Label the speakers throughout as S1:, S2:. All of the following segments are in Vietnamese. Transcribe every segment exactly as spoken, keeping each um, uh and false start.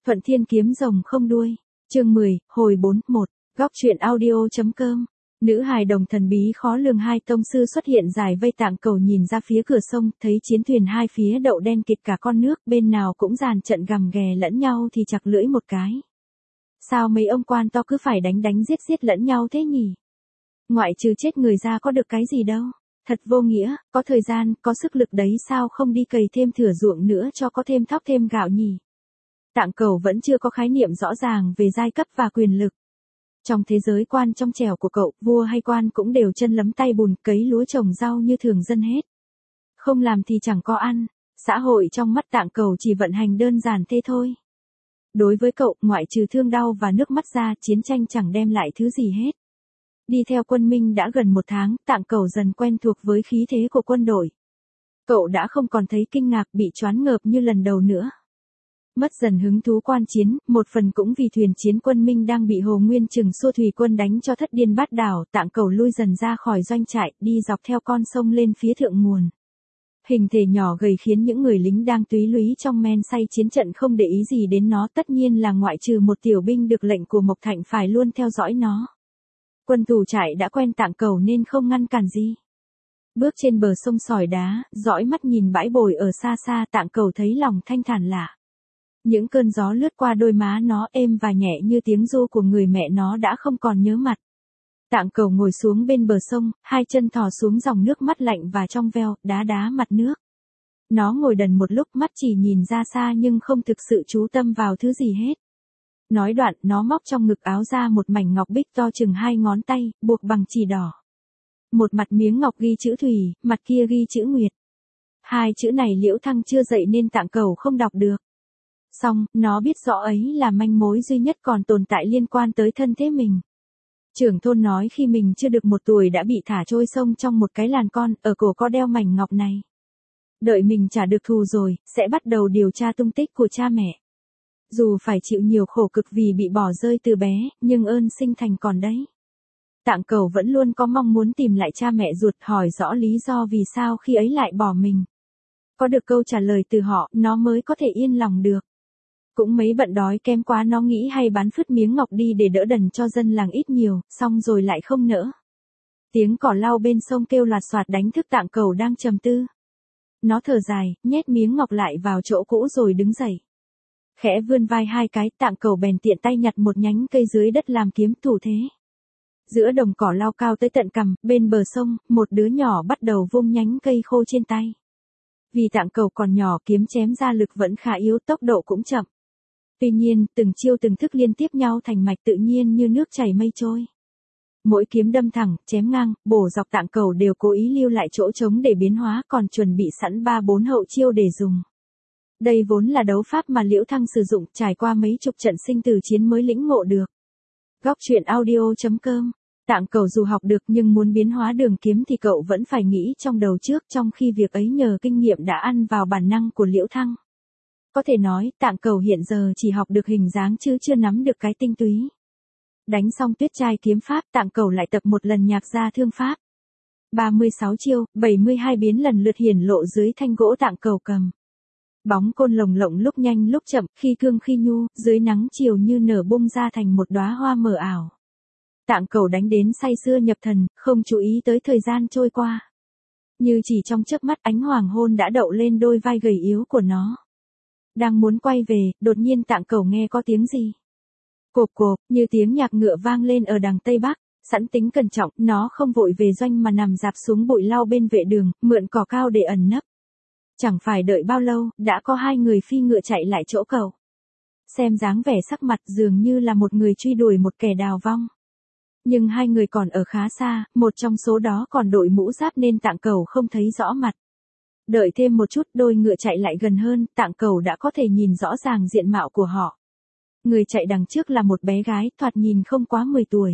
S1: Thuận Thiên kiếm rồng không đuôi. Chương mười, hồi bốn, một. Góc truyện audio.com. Nữ hài đồng thần bí khó lường hai tông sư xuất hiện giải vây Tạng Cầu nhìn ra phía cửa sông, thấy chiến thuyền hai phía đậu đen kịt cả con nước, bên nào cũng dàn trận gầm ghè lẫn nhau thì chặt lưỡi một cái. Sao mấy ông quan to cứ phải đánh đánh giết giết lẫn nhau thế nhỉ? Ngoại trừ chết người ra có được cái gì đâu. Thật vô nghĩa, có thời gian, có sức lực đấy sao không đi cày thêm thửa ruộng nữa cho có thêm thóc thêm gạo nhỉ? Tạng Cầu vẫn chưa có khái niệm rõ ràng về giai cấp và quyền lực. Trong thế giới quan trong trẻo của cậu, vua hay quan cũng đều chân lấm tay bùn, cấy lúa trồng rau như thường dân hết. Không làm thì chẳng có ăn, xã hội trong mắt Tạng Cầu chỉ vận hành đơn giản thế thôi. Đối với cậu, ngoại trừ thương đau và nước mắt ra, chiến tranh chẳng đem lại thứ gì hết. Đi theo quân Minh đã gần một tháng, Tạng Cầu dần quen thuộc với khí thế của quân đội. Cậu đã không còn thấy kinh ngạc bị choáng ngợp như lần đầu nữa. Mất dần hứng thú quan chiến, một phần cũng vì thuyền chiến quân Minh đang bị Hồ Nguyên Trừng xua thủy quân đánh cho thất điên bát đảo, Tạng Cầu lui dần ra khỏi doanh trại, đi dọc theo con sông lên phía thượng nguồn. Hình thể nhỏ gầy khiến những người lính đang túy lúy trong men say chiến trận không để ý gì đến nó, tất nhiên là ngoại trừ một tiểu binh được lệnh của Mộc Thạnh phải luôn theo dõi nó. Quân tù trại đã quen Tạng Cầu nên không ngăn cản gì. Bước trên bờ sông sỏi đá, dõi mắt nhìn bãi bồi ở xa xa, Tạng Cầu thấy lòng thanh thản lạ. Những cơn gió lướt qua đôi má nó êm và nhẹ như tiếng ru của người mẹ nó đã không còn nhớ mặt. Tạng Cầu ngồi xuống bên bờ sông, hai chân thò xuống dòng nước mắt lạnh và trong veo, đá đá mặt nước. Nó ngồi đần một lúc, mắt chỉ nhìn ra xa nhưng không thực sự chú tâm vào thứ gì hết. Nói đoạn, nó móc trong ngực áo ra một mảnh ngọc bích to chừng hai ngón tay, buộc bằng chỉ đỏ. Một mặt miếng ngọc ghi chữ Thủy, mặt kia ghi chữ Nguyệt. Hai chữ này Liễu Thăng chưa dậy nên Tạng Cầu không đọc được. Xong, nó biết rõ ấy là manh mối duy nhất còn tồn tại liên quan tới thân thế mình. Trưởng thôn nói khi mình chưa được một tuổi đã bị thả trôi sông trong một cái làn con, ở cổ có đeo mảnh ngọc này. Đợi mình trả được thù rồi, sẽ bắt đầu điều tra tung tích của cha mẹ. Dù phải chịu nhiều khổ cực vì bị bỏ rơi từ bé, nhưng ơn sinh thành còn đấy. Tạng Cầu vẫn luôn có mong muốn tìm lại cha mẹ ruột, hỏi rõ lý do vì sao khi ấy lại bỏ mình. Có được câu trả lời từ họ, nó mới có thể yên lòng được. Cũng mấy bận đói kém quá nó nghĩ hay bán phứt miếng ngọc đi để đỡ đần cho dân làng ít nhiều, xong rồi lại không nỡ. Tiếng cỏ lau bên sông kêu loạt soạt đánh thức Tạng Cầu đang trầm tư. Nó thở dài, nhét miếng ngọc lại vào chỗ cũ rồi đứng dậy. Khẽ vươn vai hai cái, Tạng Cầu bèn tiện tay nhặt một nhánh cây dưới đất làm kiếm thủ thế. Giữa đồng cỏ lau cao tới tận cằm, bên bờ sông, một đứa nhỏ bắt đầu vung nhánh cây khô trên tay. Vì Tạng Cầu còn nhỏ, kiếm chém ra lực vẫn khá yếu, tốc độ cũng chậm. Tuy nhiên, từng chiêu từng thức liên tiếp nhau thành mạch tự nhiên như nước chảy mây trôi. Mỗi kiếm đâm thẳng, chém ngang, bổ dọc, Tạng Cầu đều cố ý lưu lại chỗ trống để biến hóa, còn chuẩn bị sẵn ba bốn hậu chiêu để dùng. Đây vốn là đấu pháp mà Liễu Thăng sử dụng, trải qua mấy chục trận sinh tử chiến mới lĩnh ngộ được. Góc truyện audio.com. Tạng Cầu dù học được nhưng muốn biến hóa đường kiếm thì cậu vẫn phải nghĩ trong đầu trước, trong khi việc ấy nhờ kinh nghiệm đã ăn vào bản năng của Liễu Thăng. Có thể nói, Tạng Cầu hiện giờ chỉ học được hình dáng chứ chưa nắm được cái tinh túy. Đánh xong Tuyết Trai kiếm pháp, Tạng Cầu lại tập một lần nhạc gia thương pháp. ba mươi sáu chiêu, bảy mươi hai biến lần lượt hiển lộ dưới thanh gỗ Tạng Cầu cầm. Bóng côn lồng lộng lúc nhanh lúc chậm, khi cương khi nhu, dưới nắng chiều như nở bung ra thành một đóa hoa mờ ảo. Tạng Cầu đánh đến say sưa nhập thần, không chú ý tới thời gian trôi qua. Như chỉ trong chớp mắt, ánh hoàng hôn đã đậu lên đôi vai gầy yếu của nó. Đang muốn quay về, đột nhiên Tạng Cầu nghe có tiếng gì. Cộp cộp, như tiếng nhạc ngựa vang lên ở đằng Tây Bắc, sẵn tính cẩn trọng, nó không vội về doanh mà nằm rạp xuống bụi lau bên vệ đường, mượn cỏ cao để ẩn nấp. Chẳng phải đợi bao lâu, đã có hai người phi ngựa chạy lại chỗ cậu. Xem dáng vẻ sắc mặt dường như là một người truy đuổi một kẻ đào vong. Nhưng hai người còn ở khá xa, một trong số đó còn đội mũ giáp nên Tạng Cầu không thấy rõ mặt. Đợi thêm một chút, đôi ngựa chạy lại gần hơn, Tạng Cầu đã có thể nhìn rõ ràng diện mạo của họ. Người chạy đằng trước là một bé gái, thoạt nhìn không quá mười tuổi.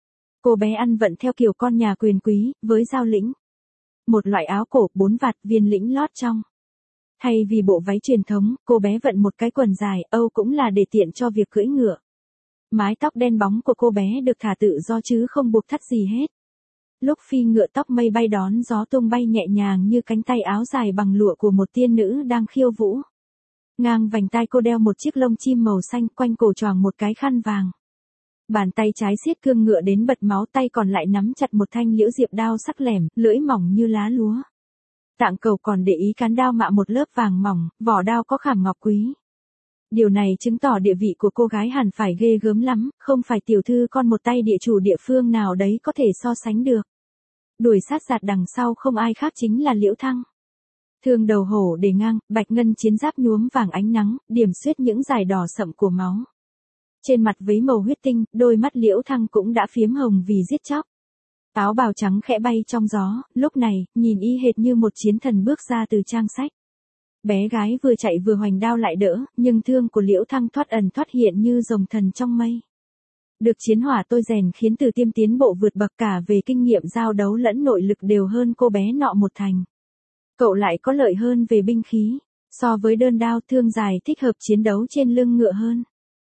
S1: Cô bé ăn vận theo kiểu con nhà quyền quý, với dao lĩnh. Một loại áo cổ, bốn vạt, viên lĩnh lót trong. Thay vì bộ váy truyền thống, cô bé vận một cái quần dài, Âu cũng là để tiện cho việc cưỡi ngựa. Mái tóc đen bóng của cô bé được thả tự do chứ không buộc thắt gì hết. Lúc phi ngựa tóc mây bay đón gió tung bay nhẹ nhàng như cánh tay áo dài bằng lụa của một tiên nữ đang khiêu vũ. Ngang vành tai cô đeo một chiếc lông chim màu xanh, quanh cổ choàng một cái khăn vàng. Bàn tay trái siết cương ngựa đến bật máu, tay còn lại nắm chặt một thanh liễu diệp đao sắc lẻm, lưỡi mỏng như lá lúa. Tạng Cầu còn để ý cán đao mạ một lớp vàng mỏng, vỏ đao có khảm ngọc quý. Điều này chứng tỏ địa vị của cô gái hẳn phải ghê gớm lắm, không phải tiểu thư con một tay địa chủ địa phương nào đấy có thể so sánh được. Đuổi sát giạt đằng sau không ai khác chính là Liễu Thăng. Thương đầu hổ để ngang, bạch ngân chiến giáp nhuốm vàng ánh nắng, điểm xuyết những dải đỏ sậm của máu. Trên mặt với màu huyết tinh, đôi mắt Liễu Thăng cũng đã phiếm hồng vì giết chóc. Áo bào trắng khẽ bay trong gió, lúc này, nhìn y hệt như một chiến thần bước ra từ trang sách. Bé gái vừa chạy vừa hoành đao lại đỡ, nhưng thương của Liễu Thăng thoát ẩn thoát hiện như rồng thần trong mây. Được chiến hỏa tôi rèn khiến Từ Tiêm tiến bộ vượt bậc cả về kinh nghiệm giao đấu lẫn nội lực đều hơn cô bé nọ một thành. Cậu lại có lợi hơn về binh khí, so với đơn đao thương dài thích hợp chiến đấu trên lưng ngựa hơn.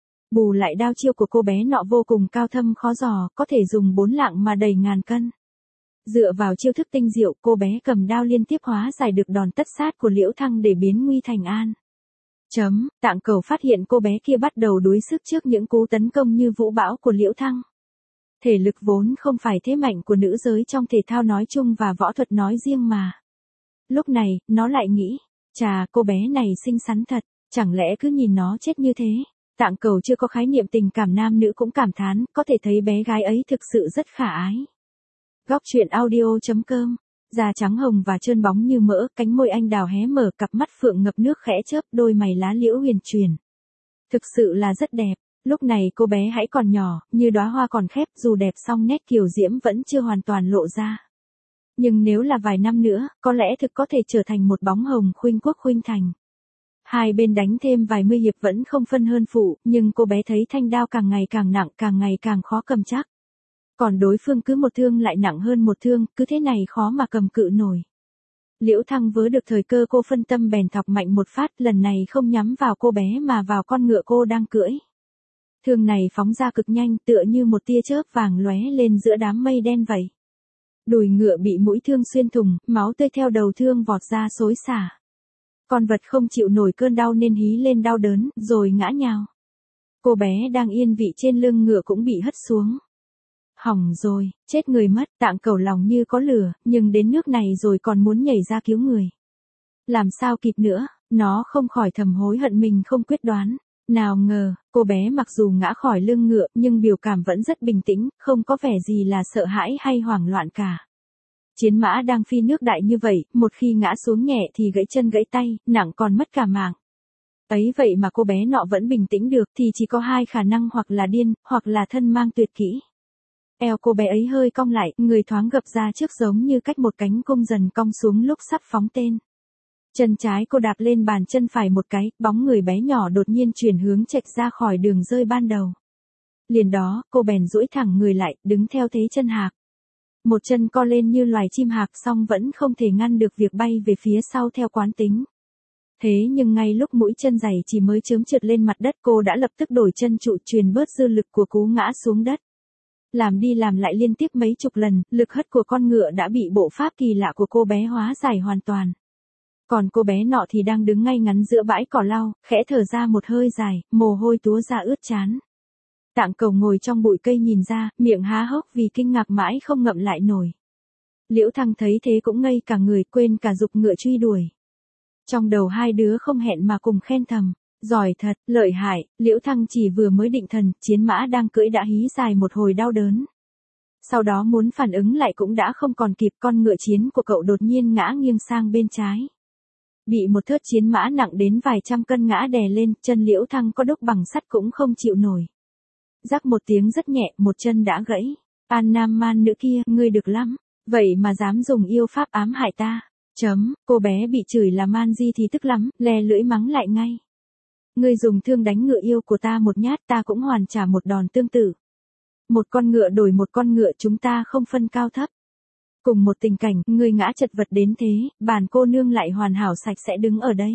S1: Bù lại đao chiêu của cô bé nọ vô cùng cao thâm khó dò, có thể dùng bốn lạng mà đẩy ngàn cân. Dựa vào chiêu thức tinh diệu, cô bé cầm đao liên tiếp hóa giải được đòn tất sát của Liễu Thăng để biến nguy thành an. Chấm, Tạng Cầu phát hiện cô bé kia bắt đầu đuối sức trước những cú tấn công như vũ bão của Liễu Thăng. Thể lực vốn không phải thế mạnh của nữ giới trong thể thao nói chung và võ thuật nói riêng mà. Lúc này, nó lại nghĩ, chà, cô bé này xinh xắn thật, chẳng lẽ cứ nhìn nó chết như thế. Tạng Cầu chưa có khái niệm tình cảm nam nữ cũng cảm thán, có thể thấy bé gái ấy thực sự rất khả ái. Góc truyện audio chấm com, da trắng hồng và trơn bóng như mỡ, cánh môi anh đào hé mở, cặp mắt phượng ngập nước khẽ chớp, đôi mày lá liễu huyền chuyển. Thực sự là rất đẹp, lúc này cô bé hãy còn nhỏ, như đóa hoa còn khép, dù đẹp song nét kiều diễm vẫn chưa hoàn toàn lộ ra. Nhưng nếu là vài năm nữa, có lẽ thực có thể trở thành một bóng hồng khuynh quốc khuynh thành. Hai bên đánh thêm vài mươi hiệp vẫn không phân hơn phụ, nhưng cô bé thấy thanh đao càng ngày càng nặng, càng ngày càng khó cầm chắc. Còn đối phương cứ một thương lại nặng hơn một thương, cứ thế này khó mà cầm cự nổi. Liễu Thăng vớ được thời cơ, cô phân tâm bèn thọc mạnh một phát, lần này không nhắm vào cô bé mà vào con ngựa cô đang cưỡi. Thương này phóng ra cực nhanh, tựa như một tia chớp vàng lóe lên giữa đám mây đen vậy. Đùi ngựa bị mũi thương xuyên thủng, máu tươi theo đầu thương vọt ra xối xả. Con vật không chịu nổi cơn đau nên hí lên đau đớn, rồi ngã nhào. Cô bé đang yên vị trên lưng ngựa cũng bị hất xuống. Hỏng rồi, chết người mất, Tạng Cầu lòng như có lửa, nhưng đến nước này rồi còn muốn nhảy ra cứu người. Làm sao kịp nữa, nó không khỏi thầm hối hận mình không quyết đoán. Nào ngờ, cô bé mặc dù ngã khỏi lưng ngựa nhưng biểu cảm vẫn rất bình tĩnh, không có vẻ gì là sợ hãi hay hoảng loạn cả. Chiến mã đang phi nước đại như vậy, một khi ngã xuống nhẹ thì gãy chân gãy tay, nặng còn mất cả mạng. Ấy vậy mà cô bé nọ vẫn bình tĩnh được thì chỉ có hai khả năng, hoặc là điên, hoặc là thân mang tuyệt kỹ. Eo cô bé ấy hơi cong lại, người thoáng gập ra trước giống như cách một cánh cung dần cong xuống lúc sắp phóng tên. Chân trái cô đạp lên bàn chân phải một cái, bóng người bé nhỏ đột nhiên chuyển hướng chệch ra khỏi đường rơi ban đầu. Liền đó, cô bèn duỗi thẳng người lại, đứng theo thế chân hạc. Một chân co lên như loài chim hạc, song vẫn không thể ngăn được việc bay về phía sau theo quán tính. Thế nhưng ngay lúc mũi chân giày chỉ mới chớm trượt lên mặt đất, cô đã lập tức đổi chân trụ, truyền bớt dư lực của cú ngã xuống đất. Làm đi làm lại liên tiếp mấy chục lần, lực hất của con ngựa đã bị bộ pháp kỳ lạ của cô bé hóa giải hoàn toàn. Còn cô bé nọ thì đang đứng ngay ngắn giữa bãi cỏ lau, khẽ thở ra một hơi dài, mồ hôi túa ra ướt trán. Tạng Cầu ngồi trong bụi cây nhìn ra, miệng há hốc vì kinh ngạc mãi không ngậm lại nổi. Liễu Thăng thấy thế cũng ngây cả người, quên cả giục ngựa truy đuổi. Trong đầu hai đứa không hẹn mà cùng khen thầm. Giỏi thật, lợi hại. Liễu Thăng chỉ vừa mới định thần, chiến mã đang cưỡi đã hí dài một hồi đau đớn. Sau đó muốn phản ứng lại cũng đã không còn kịp, con ngựa chiến của cậu đột nhiên ngã nghiêng sang bên trái. Bị một thớt chiến mã nặng đến vài trăm cân ngã đè lên, chân Liễu Thăng có đúc bằng sắt cũng không chịu nổi. Rắc một tiếng rất nhẹ, một chân đã gãy. An nam man nữ kia, ngươi được lắm, vậy mà dám dùng yêu pháp ám hại ta. Chấm, cô bé bị chửi là man di thì tức lắm, le lưỡi mắng lại ngay. Ngươi dùng thương đánh ngựa yêu của ta một nhát, ta cũng hoàn trả một đòn tương tự. Một con ngựa đổi một con ngựa, chúng ta không phân cao thấp. Cùng một tình cảnh, ngươi ngã chật vật đến thế, bản cô nương lại hoàn hảo sạch sẽ đứng ở đây.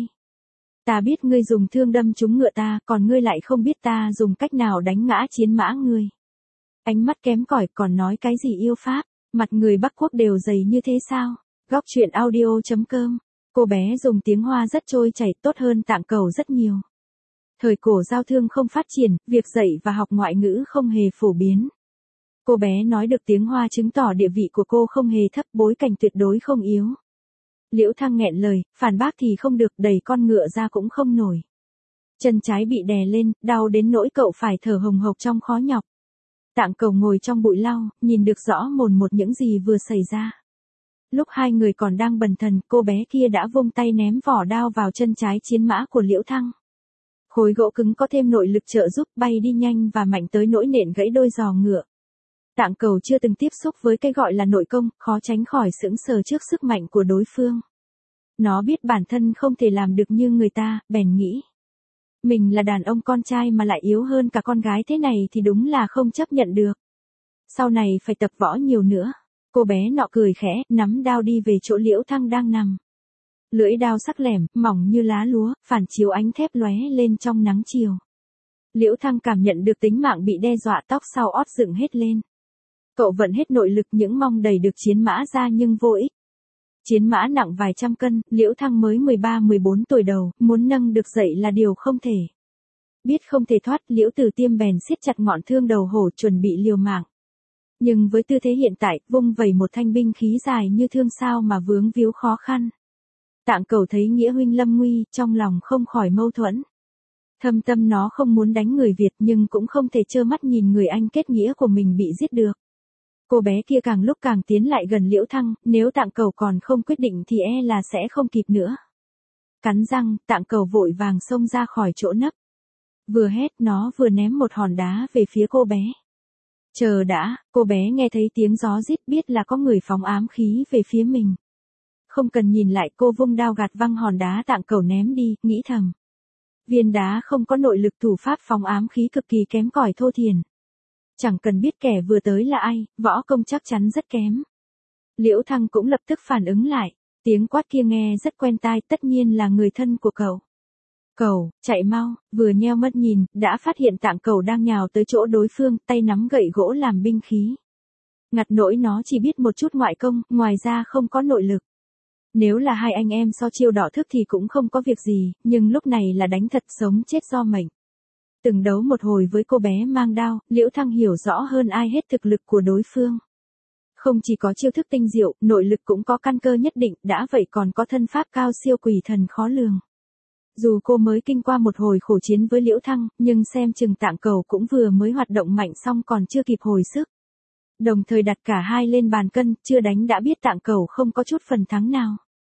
S1: Ta biết ngươi dùng thương đâm trúng ngựa ta, còn ngươi lại không biết ta dùng cách nào đánh ngã chiến mã ngươi. Ánh mắt kém cỏi, còn nói cái gì yêu pháp, mặt người Bắc Quốc đều dày như thế sao? Góc truyện audio chấm com Cô bé dùng tiếng Hoa rất trôi chảy, tốt hơn Tạng Cẩu rất nhiều. Thời cổ giao thương không phát triển, việc dạy và học ngoại ngữ không hề phổ biến. Cô bé nói được tiếng Hoa chứng tỏ địa vị của cô không hề thấp, bối cảnh tuyệt đối không yếu. Liễu Thăng nghẹn lời, phản bác thì không được, đẩy con ngựa ra cũng không nổi. Chân trái bị đè lên, đau đến nỗi cậu phải thở hồng hộc trong khó nhọc. Tạng Cẩu ngồi trong bụi lau, nhìn được rõ mồn một những gì vừa xảy ra. Lúc hai người còn đang bần thần, cô bé kia đã vung tay ném vỏ đao vào chân trái chiến mã của Liễu Thăng. Khối gỗ cứng có thêm nội lực trợ giúp, bay đi nhanh và mạnh tới nỗi nện gãy đôi giò ngựa. Tạng Cẩu chưa từng tiếp xúc với cái gọi là nội công, khó tránh khỏi sững sờ trước sức mạnh của đối phương. Nó biết bản thân không thể làm được như người ta, bèn nghĩ. Mình là đàn ông con trai mà lại yếu hơn cả con gái thế này thì đúng là không chấp nhận được. Sau này phải tập võ nhiều nữa. Cô bé nọ cười khẽ, nắm đao đi về chỗ Liễu Thăng đang nằm. Lưỡi đao sắc lẻm, mỏng như lá lúa, phản chiếu ánh thép lóe lên trong nắng chiều. Liễu Thăng cảm nhận được tính mạng bị đe dọa, tóc sau ót dựng hết lên. Cậu vận hết nội lực những mong đẩy được chiến mã ra nhưng vô ích. Chiến mã nặng vài trăm cân, Liễu Thăng mới mười ba mười bốn tuổi đầu, muốn nâng được dậy là điều không thể. Biết không thể thoát, Liễu Từ Tiêm bèn siết chặt ngọn thương đầu hổ chuẩn bị liều mạng. Nhưng với tư thế hiện tại, vung vẩy một thanh binh khí dài như thương sao mà vướng víu khó khăn. Tạng Cẩu thấy nghĩa huynh lâm nguy, trong lòng không khỏi mâu thuẫn. Thâm tâm nó không muốn đánh người Việt nhưng cũng không thể trơ mắt nhìn người anh kết nghĩa của mình bị giết được. Cô bé kia càng lúc càng tiến lại gần Liễu Thăng, nếu Tạng Cẩu còn không quyết định thì e là sẽ không kịp nữa. Cắn răng, Tạng Cẩu vội vàng xông ra khỏi chỗ nấp. Vừa hét nó vừa ném một hòn đá về phía cô bé. Chờ đã, cô bé nghe thấy tiếng gió rít biết là có người phóng ám khí về phía mình. Không cần nhìn lại, cô vung đao gạt văng hòn đá Tạng Cẩu ném đi, nghĩ thầm. Viên đá không có nội lực, thủ pháp phóng ám khí cực kỳ kém cỏi thô thiển. Chẳng cần biết kẻ vừa tới là ai, võ công chắc chắn rất kém. Liễu Thăng cũng lập tức phản ứng lại, tiếng quát kia nghe rất quen tai, tất nhiên là người thân của cậu. Cẩu, chạy mau, vừa nheo mắt nhìn, đã phát hiện Tạng Cẩu đang nhào tới chỗ đối phương, tay nắm gậy gỗ làm binh khí. Ngặt nỗi nó chỉ biết một chút ngoại công, ngoài ra không có nội lực. Nếu là hai anh em so chiêu đỏ thức thì cũng không có việc gì, nhưng lúc này là đánh thật sống chết do mệnh. Từng đấu một hồi với cô bé mang đao, Liễu Thăng hiểu rõ hơn ai hết thực lực của đối phương. Không chỉ có chiêu thức tinh diệu, nội lực cũng có căn cơ nhất định, đã vậy còn có thân pháp cao siêu quỷ thần khó lường. Dù cô mới kinh qua một hồi khổ chiến với Liễu Thăng, nhưng xem chừng Tạng Cẩu cũng vừa mới hoạt động mạnh xong còn chưa kịp hồi sức. Đồng thời đặt cả hai lên bàn cân, chưa đánh đã biết Tạng Cẩu không có chút phần thắng nào.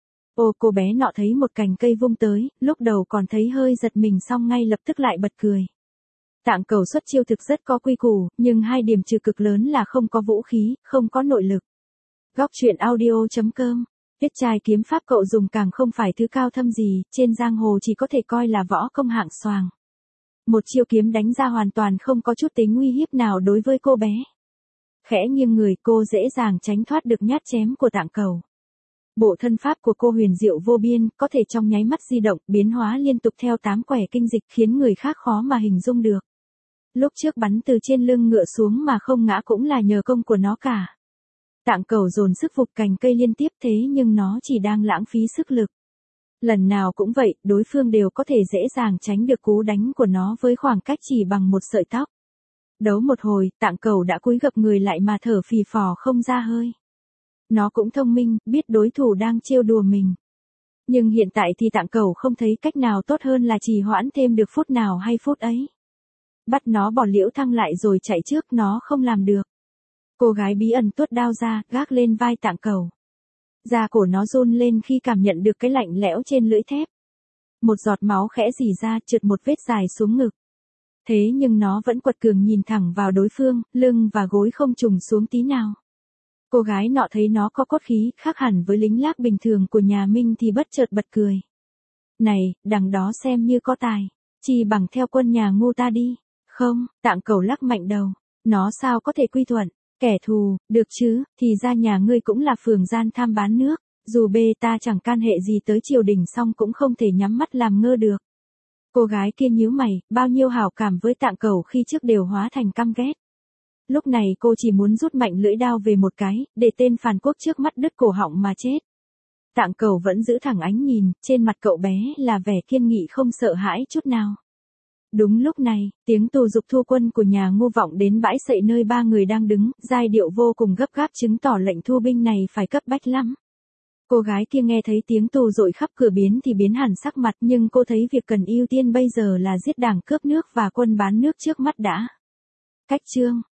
S1: Ô, cô bé nọ thấy một cành cây vung tới, lúc đầu còn thấy hơi giật mình xong ngay lập tức lại bật cười. Tạng Cẩu xuất chiêu thực rất có quy củ, nhưng hai điểm trừ cực lớn là không có vũ khí, không có nội lực. Góc truyện audio chấm com. Viết trai kiếm pháp cậu dùng càng không phải thứ cao thâm gì, trên giang hồ chỉ có thể coi là võ công hạng xoàng. Một chiêu kiếm đánh ra hoàn toàn không có chút tính uy hiếp nào đối với cô bé. Khẽ nghiêng người, cô dễ dàng tránh thoát được nhát chém của Tạng Cẩu. Bộ thân pháp của cô huyền diệu vô biên, có thể trong nháy mắt di động, biến hóa liên tục theo tám quẻ kinh dịch khiến người khác khó mà hình dung được. Lúc trước bắn từ trên lưng ngựa xuống mà không ngã cũng là nhờ công của nó cả. Tạng Cẩu dồn sức vụt cành cây liên tiếp thế nhưng nó chỉ đang lãng phí sức lực. Lần nào cũng vậy, đối phương đều có thể dễ dàng tránh được cú đánh của nó với khoảng cách chỉ bằng một sợi tóc. Đấu một hồi, Tạng Cẩu đã cúi gập người lại mà thở phì phò không ra hơi. Nó cũng thông minh, biết đối thủ đang trêu đùa mình. Nhưng hiện tại thì Tạng Cẩu không thấy cách nào tốt hơn là trì hoãn thêm được phút nào hay phút ấy. Bắt nó bỏ Liễu Thăng lại rồi chạy trước nó không làm được. Cô gái bí ẩn tuốt đao ra, gác lên vai Tạng Cẩu. Da cổ nó run lên khi cảm nhận được cái lạnh lẽo trên lưỡi thép. Một giọt máu khẽ rỉ ra, trượt một vết dài xuống ngực. Thế nhưng nó vẫn quật cường nhìn thẳng vào đối phương, lưng và gối không trùng xuống tí nào. Cô gái nọ thấy nó có cốt khí, khác hẳn với lính lác bình thường của nhà Minh thì bất chợt bật cười. Này, đằng đó xem như có tài, chi bằng theo quân nhà ngu ta đi. Không, Tạng Cẩu lắc mạnh đầu. Nó sao có thể quy thuận, kẻ thù, được chứ, thì ra nhà ngươi cũng là phường gian tham bán nước, dù bê ta chẳng can hệ gì tới triều đình song cũng không thể nhắm mắt làm ngơ được. Cô gái kia nhíu mày, bao nhiêu hảo cảm với Tạng Cẩu khi trước đều hóa thành căm ghét. Lúc này cô chỉ muốn rút mạnh lưỡi đao về một cái, để tên phản quốc trước mắt đứt cổ họng mà chết. Tạng Cẩu vẫn giữ thẳng ánh nhìn, trên mặt cậu bé là vẻ kiên nghị không sợ hãi chút nào. Đúng lúc này, tiếng tù dục thu quân của nhà Ngô vọng đến bãi sậy nơi ba người đang đứng, giai điệu vô cùng gấp gáp chứng tỏ lệnh thu binh này phải cấp bách lắm. Cô gái kia nghe thấy tiếng tù dội khắp cửa biến thì biến hẳn sắc mặt, nhưng cô thấy việc cần ưu tiên bây giờ là giết đảng cướp nước và quân bán nước trước mắt đã. Cách chương